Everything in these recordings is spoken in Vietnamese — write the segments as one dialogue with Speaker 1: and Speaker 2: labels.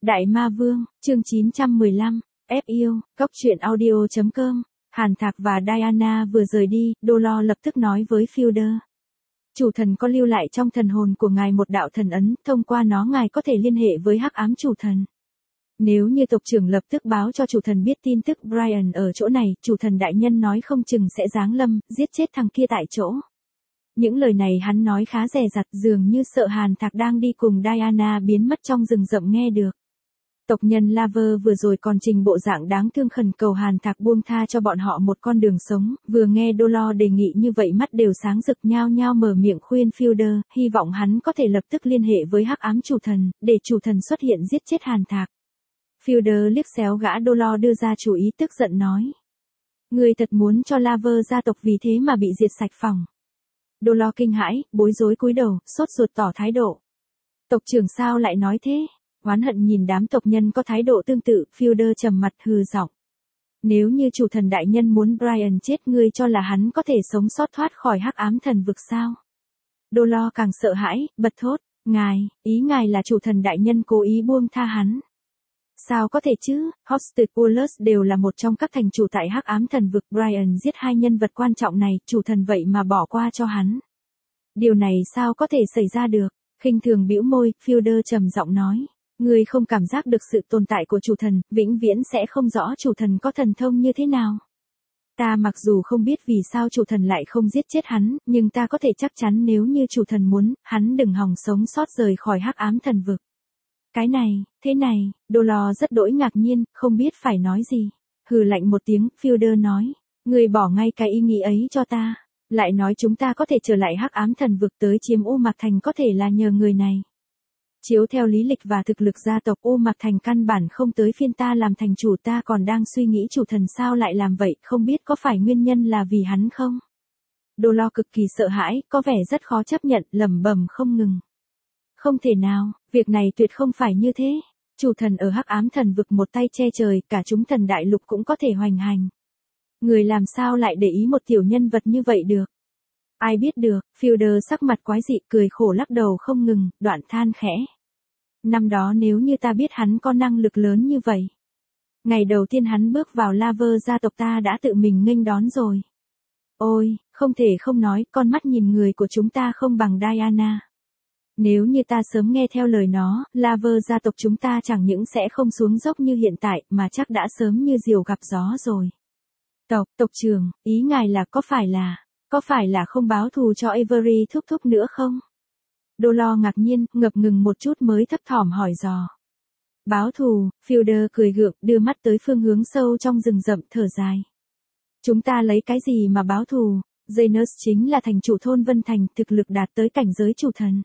Speaker 1: Đại Ma Vương, chương 915, ép yêu, góc truyện audio.com. Hàn Thạc và Diana vừa rời đi, Dolor lập tức nói với Fielder. Chủ thần có lưu lại trong thần hồn của ngài một đạo thần ấn, thông qua nó ngài có thể liên hệ với hắc ám chủ thần. Nếu như tộc trưởng lập tức báo cho chủ thần biết tin tức Brian ở chỗ này, chủ thần đại nhân nói không chừng sẽ giáng lâm, giết chết thằng kia tại chỗ. Những lời này hắn nói khá dè dặt, dường như sợ Hàn Thạc đang đi cùng Diana biến mất trong rừng rậm nghe được. Tộc nhân Laver vừa rồi còn trình bộ dạng đáng thương khẩn cầu Hàn Thạc buông tha cho bọn họ một con đường sống, vừa nghe Dolor đề nghị như vậy mắt đều sáng rực nhao nhao mở miệng khuyên Fielder, hy vọng hắn có thể lập tức liên hệ với hắc ám chủ thần, để chủ thần xuất hiện giết chết Hàn Thạc. Fielder liếc xéo gã Dolor đưa ra chủ ý tức giận nói. Người thật muốn cho Laver gia tộc vì thế mà bị diệt sạch phòng. Dolor kinh hãi, bối rối cúi đầu, sốt ruột tỏ thái độ. Tộc trưởng sao lại nói thế? Oán hận nhìn đám tộc nhân có thái độ tương tự, Fielder trầm mặt hừ giọng. Nếu như chủ thần đại nhân muốn Brian chết ngươi cho là hắn có thể sống sót thoát khỏi hắc ám thần vực sao? Dolor càng sợ hãi, bật thốt, ý ngài là chủ thần đại nhân cố ý buông tha hắn. Sao có thể chứ, Hospitallus đều là một trong các thành chủ tại hắc ám thần vực, Brian giết hai nhân vật quan trọng này, chủ thần vậy mà bỏ qua cho hắn. Điều này sao có thể xảy ra được? Khinh thường bĩu môi, Fielder trầm giọng nói. Ngươi không cảm giác được sự tồn tại của chủ thần, vĩnh viễn sẽ không rõ chủ thần có thần thông như thế nào. Ta mặc dù không biết vì sao chủ thần lại không giết chết hắn, nhưng ta có thể chắc chắn nếu như chủ thần muốn, hắn đừng hòng sống sót rời khỏi hắc ám thần vực. Cái này, thế này, Dolor rất đỗi ngạc nhiên, không biết phải nói gì. Hừ lạnh một tiếng, Fielder nói, ngươi bỏ ngay cái ý nghĩ ấy cho ta, lại nói chúng ta có thể trở lại hắc ám thần vực tới chiếm U Mạc Thành có thể là nhờ người này. Chiếu theo lý lịch và thực lực gia tộc U Mạc Thành căn bản không tới phiên ta làm thành chủ, ta còn đang suy nghĩ chủ thần sao lại làm vậy, không biết có phải nguyên nhân là vì hắn không? Dolor cực kỳ sợ hãi, có vẻ rất khó chấp nhận, lẩm bẩm không ngừng. Không thể nào, việc này tuyệt không phải như thế. Chủ thần ở hắc ám thần vực một tay che trời, cả chúng thần đại lục cũng có thể hoành hành. Người làm sao lại để ý một tiểu nhân vật như vậy được? Ai biết được, Fielder sắc mặt quái dị cười khổ lắc đầu không ngừng, đoạn than khẽ. Năm đó nếu như ta biết hắn có năng lực lớn như vậy. Ngày đầu tiên hắn bước vào Laver gia tộc ta đã tự mình nghênh đón rồi. Ôi, không thể không nói, con mắt nhìn người của chúng ta không bằng Diana. Nếu như ta sớm nghe theo lời nó, Laver gia tộc chúng ta chẳng những sẽ không xuống dốc như hiện tại, mà chắc đã sớm như diều gặp gió rồi. Tộc trưởng, ý ngài là có phải là không báo thù cho Avery thúc thúc nữa không? Dolor ngạc nhiên, ngập ngừng một chút mới thấp thỏm hỏi dò. Báo thù, Fielder cười gượng, đưa mắt tới phương hướng sâu trong rừng rậm thở dài. Chúng ta lấy cái gì mà báo thù? Janus chính là thành chủ thôn Vân Thành, thực lực đạt tới cảnh giới chủ thần.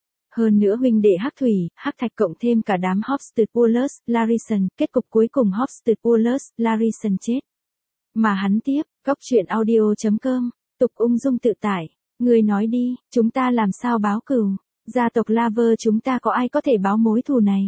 Speaker 1: Hơn nữa huynh đệ Hắc Thủy, Hắc Thạch cộng thêm cả đám Hospitallus, Larison, kết cục cuối cùng Hospitallus, Larison chết. Mà hắn tiếp, góc truyện audio.com, tục ung dung tự tại. Người nói đi, chúng ta làm sao báo cừu? Gia tộc Laver chúng ta có ai có thể báo mối thù này?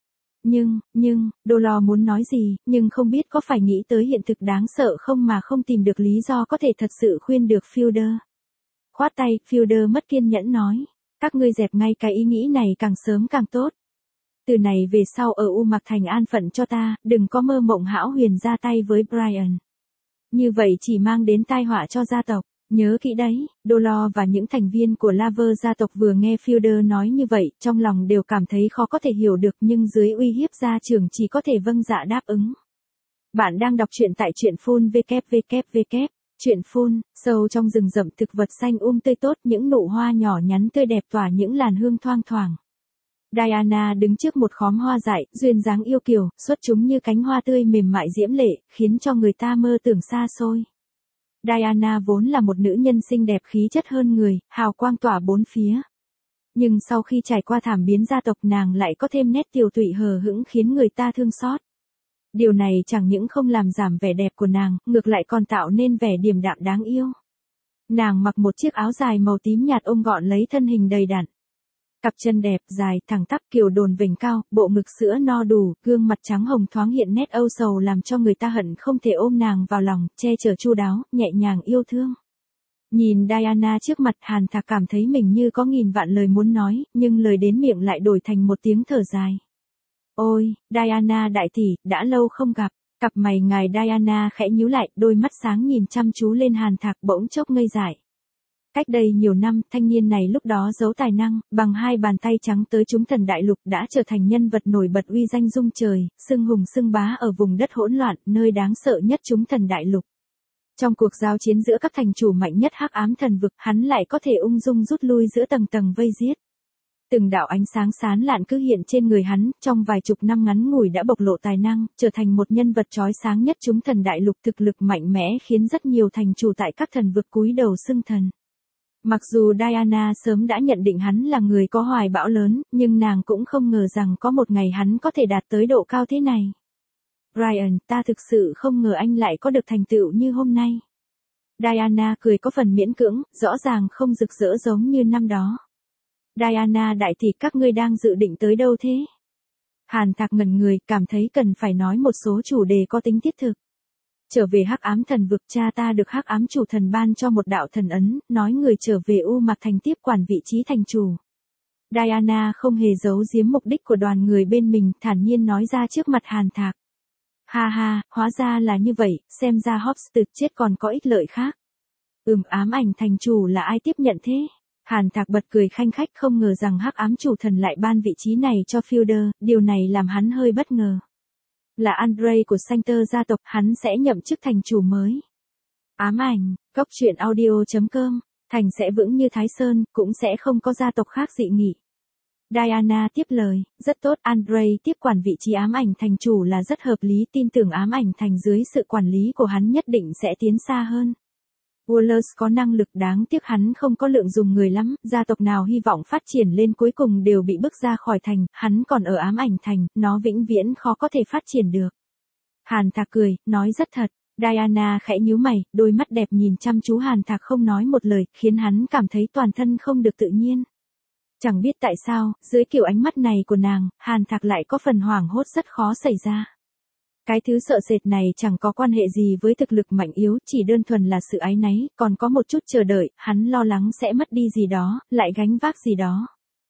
Speaker 1: Nhưng, Dolor muốn nói gì, nhưng không biết có phải nghĩ tới hiện thực đáng sợ không mà không tìm được lý do có thể thật sự khuyên được Fielder. Khoát tay, Fielder mất kiên nhẫn nói. Các ngươi dẹp ngay cái ý nghĩ này càng sớm càng tốt. Từ này về sau ở U Mạc Thành an phận cho ta, đừng có mơ mộng hão huyền ra tay với Brian. Như vậy chỉ mang đến tai họa cho gia tộc. Nhớ kỹ đấy, Dolor và những thành viên của Laver gia tộc vừa nghe Fielder nói như vậy, trong lòng đều cảm thấy khó có thể hiểu được nhưng dưới uy hiếp gia trưởng chỉ có thể vâng dạ đáp ứng. Bạn đang đọc truyện tại truyện phun www. Truyện phun, sâu trong rừng rậm thực vật xanh tươi tốt, những nụ hoa nhỏ nhắn tươi đẹp tỏa những làn hương thoang thoảng. Diana đứng trước một khóm hoa dại, duyên dáng yêu kiều, xuất chúng như cánh hoa tươi mềm mại diễm lệ, khiến cho người ta mơ tưởng xa xôi. Diana vốn là một nữ nhân xinh đẹp khí chất hơn người, hào quang tỏa bốn phía. Nhưng sau khi trải qua thảm biến gia tộc nàng lại có thêm nét tiều tụy hờ hững khiến người ta thương xót. Điều này chẳng những không làm giảm vẻ đẹp của nàng, ngược lại còn tạo nên vẻ điềm đạm đáng yêu. Nàng mặc một chiếc áo dài màu tím nhạt ôm gọn lấy thân hình đầy đặn. Cặp chân đẹp, dài, thẳng tắp kiều đồn vành cao, bộ ngực sữa no đủ, gương mặt trắng hồng thoáng hiện nét âu sầu làm cho người ta hận không thể ôm nàng vào lòng, che chở chu đáo, nhẹ nhàng yêu thương. Nhìn Diana trước mặt, Hàn Thạc cảm thấy mình như có nghìn vạn lời muốn nói, nhưng lời đến miệng lại đổi thành một tiếng thở dài. Ôi, Diana đại tỷ, đã lâu không gặp. Cặp mày ngài Diana khẽ nhíu lại, đôi mắt sáng nhìn chăm chú lên Hàn Thạc bỗng chốc ngây dại. Cách đây nhiều năm, thanh niên này lúc đó giấu tài năng, bằng 2 bàn tay trắng tới chúng thần đại lục đã trở thành nhân vật nổi bật uy danh rung trời, xưng hùng xưng bá ở vùng đất hỗn loạn, nơi đáng sợ nhất chúng thần đại lục. Trong cuộc giao chiến giữa các thành chủ mạnh nhất hắc ám thần vực, hắn lại có thể ung dung rút lui giữa tầng tầng vây giết. Từng đạo ánh sáng sáng lạn cứ hiện trên người hắn, trong vài chục năm ngắn ngủi đã bộc lộ tài năng, trở thành một nhân vật chói sáng nhất chúng thần đại lục, thực lực mạnh mẽ khiến rất nhiều thành chủ tại các thần vực cúi đầu xưng thần. Mặc dù Diana sớm đã nhận định hắn là người có hoài bão lớn, nhưng nàng cũng không ngờ rằng có một ngày hắn có thể đạt tới độ cao thế này. Brian, ta thực sự không ngờ anh lại có được thành tựu như hôm nay. Diana cười có phần miễn cưỡng, rõ ràng không rực rỡ giống như năm đó. Diana đại tỷ, các ngươi đang dự định tới đâu thế? Hàn Thạc ngẩn người, cảm thấy cần phải nói một số chủ đề có tính thiết thực. Trở về hắc ám thần vực, cha ta được hắc ám chủ thần ban cho một đạo thần ấn, nói người trở về U Mạc Thành tiếp quản vị trí thành chủ. Diana không hề giấu giếm mục đích của đoàn người bên mình, thản nhiên nói ra trước mặt Hàn Thạc. Ha ha, hóa ra là như vậy, xem ra Hofstede chết còn có ích lợi khác. Ám ảnh thành chủ là ai tiếp nhận thế? Hàn Thạc bật cười khanh khách, không ngờ rằng hắc ám chủ thần lại ban vị trí này cho Fielder, điều này làm hắn hơi bất ngờ. Là Andre của Sancter gia tộc, hắn sẽ nhậm chức thành chủ mới. Ám ảnh, góc truyện audio.com, thành sẽ vững như Thái Sơn, cũng sẽ không có gia tộc khác dị nghị. Diana tiếp lời, rất tốt, Andre tiếp quản vị trí ám ảnh thành chủ là rất hợp lý, tin tưởng ám ảnh thành dưới sự quản lý của hắn nhất định sẽ tiến xa hơn. Wallace có năng lực, đáng tiếc hắn không có lượng dùng người lắm, gia tộc nào hy vọng phát triển lên cuối cùng đều bị bức ra khỏi thành, hắn còn ở ám ảnh thành, nó vĩnh viễn khó có thể phát triển được. Hàn Thạc cười, nói rất thật. Diana khẽ nhíu mày, đôi mắt đẹp nhìn chăm chú Hàn Thạc không nói một lời, khiến hắn cảm thấy toàn thân không được tự nhiên. Chẳng biết tại sao, dưới kiểu ánh mắt này của nàng, Hàn Thạc lại có phần hoảng hốt rất khó xảy ra. Cái thứ sợ sệt này chẳng có quan hệ gì với thực lực mạnh yếu, chỉ đơn thuần là sự áy náy, còn có một chút chờ đợi, hắn lo lắng sẽ mất đi gì đó, lại gánh vác gì đó.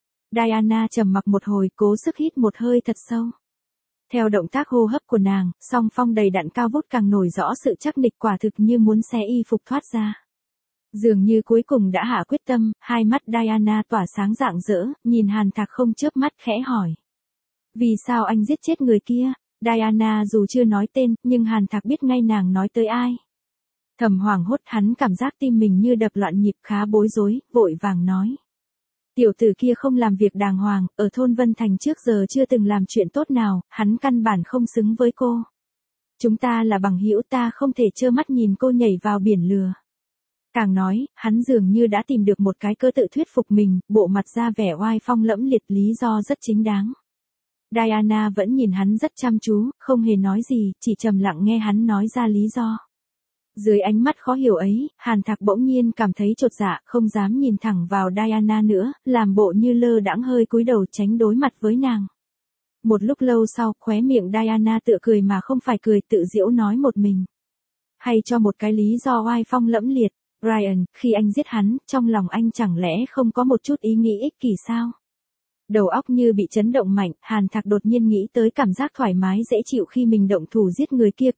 Speaker 1: Diana trầm mặc một hồi, cố sức hít một hơi thật sâu. Theo động tác hô hấp của nàng, song phong đầy đặn cao vút càng nổi rõ sự chắc nịch, quả thực như muốn xé y phục thoát ra. Dường như cuối cùng đã hạ quyết tâm, hai mắt Diana tỏa sáng rạng rỡ, nhìn Hàn Thạc không chớp mắt khẽ hỏi. Vì sao anh giết chết người kia? Diana dù chưa nói tên, nhưng Hàn Thạc biết ngay nàng nói tới ai. Thầm hoảng hốt, hắn cảm giác tim mình như đập loạn nhịp, khá bối rối, vội vàng nói. Tiểu tử kia không làm việc đàng hoàng, ở thôn Vân Thành trước giờ chưa từng làm chuyện tốt nào, hắn căn bản không xứng với cô. Chúng ta là bằng hữu, ta không thể trơ mắt nhìn cô nhảy vào biển lừa. Càng nói, hắn dường như đã tìm được một cái cơ tự thuyết phục mình, bộ mặt ra vẻ oai phong lẫm liệt, lý do rất chính đáng. Diana vẫn nhìn hắn rất chăm chú, không hề nói gì, chỉ trầm lặng nghe hắn nói ra lý do. Dưới ánh mắt khó hiểu ấy, Hàn Thạc bỗng nhiên cảm thấy chột dạ, không dám nhìn thẳng vào Diana nữa, làm bộ như lơ đãng hơi cúi đầu tránh đối mặt với nàng. Một lúc lâu sau, khóe miệng Diana tựa cười mà không phải cười, tự giễu nói một mình. Hay cho một cái lý do oai phong lẫm liệt, Brian, khi anh giết hắn, trong lòng anh chẳng lẽ không có một chút ý nghĩ ích kỷ sao? Đầu óc như bị chấn động mạnh, Hàn Thạc đột nhiên nghĩ tới cảm giác thoải mái dễ chịu khi mình động thủ giết người kia,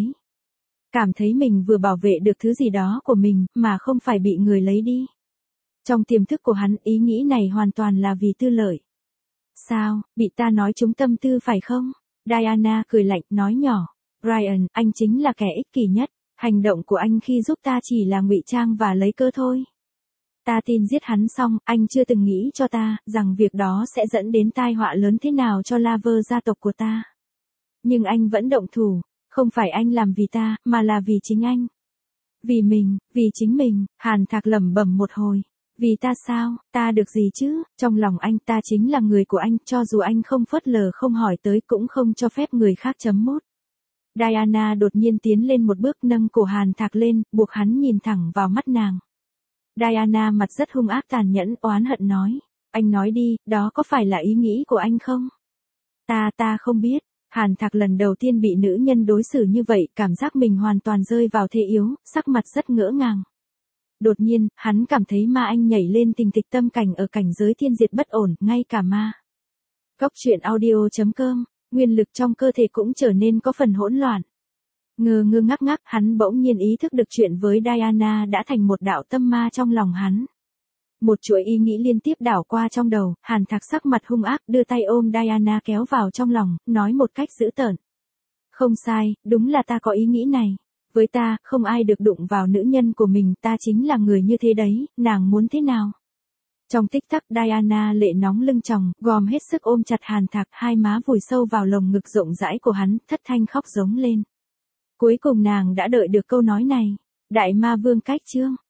Speaker 1: cảm thấy mình vừa bảo vệ được thứ gì đó của mình, mà không phải bị người lấy đi. Trong tiềm thức của hắn, ý nghĩ này hoàn toàn là vì tư lợi. Sao, bị ta nói trúng tâm tư phải không? Diana cười lạnh, nói nhỏ. Brian, anh chính là kẻ ích kỷ nhất. Hành động của anh khi giúp ta chỉ là ngụy trang và lấy cơ thôi. Ta tin giết hắn xong, anh chưa từng nghĩ cho ta, rằng việc đó sẽ dẫn đến tai họa lớn thế nào cho Laver gia tộc của ta. Nhưng anh vẫn động thủ, không phải anh làm vì ta, mà là vì chính anh. Vì mình, vì chính mình, Hàn Thạc lẩm bẩm một hồi. Vì ta sao, ta được gì chứ, trong lòng anh ta chính là người của anh, cho dù anh không phớt lờ không hỏi tới cũng không cho phép người khác chấm mốt. Diana đột nhiên tiến lên một bước, nâng cổ Hàn Thạc lên, buộc hắn nhìn thẳng vào mắt nàng. Diana mặt rất hung ác tàn nhẫn, oán hận nói. Anh nói đi, đó có phải là ý nghĩ của anh không? Ta không biết. Hàn Thạc lần đầu tiên bị nữ nhân đối xử như vậy, cảm giác mình hoàn toàn rơi vào thế yếu, sắc mặt rất ngỡ ngàng. Đột nhiên, hắn cảm thấy ma anh nhảy lên, tình tịch tâm cảnh ở cảnh giới thiên diệt bất ổn, ngay cả ma. Góc truyện audio.com Nguyên lực trong cơ thể cũng trở nên có phần hỗn loạn. Ngơ ngơ ngác ngác, hắn bỗng nhiên ý thức được chuyện với Diana đã thành một đạo tâm ma trong lòng hắn. Một chuỗi ý nghĩ liên tiếp đảo qua trong đầu, Hàn Thạc sắc mặt hung ác đưa tay ôm Diana kéo vào trong lòng, nói một cách dữ tợn. Không sai, đúng là ta có ý nghĩ này. Với ta, không ai được đụng vào nữ nhân của mình, ta chính là người như thế đấy, nàng muốn thế nào? Trong tích tắc Diana lệ nóng lưng tròng, gom hết sức ôm chặt Hàn Thạc, hai má vùi sâu vào lồng ngực rộng rãi của hắn, thất thanh khóc giống lên. Cuối cùng nàng đã đợi được câu nói này. Đại ma vương cách chương.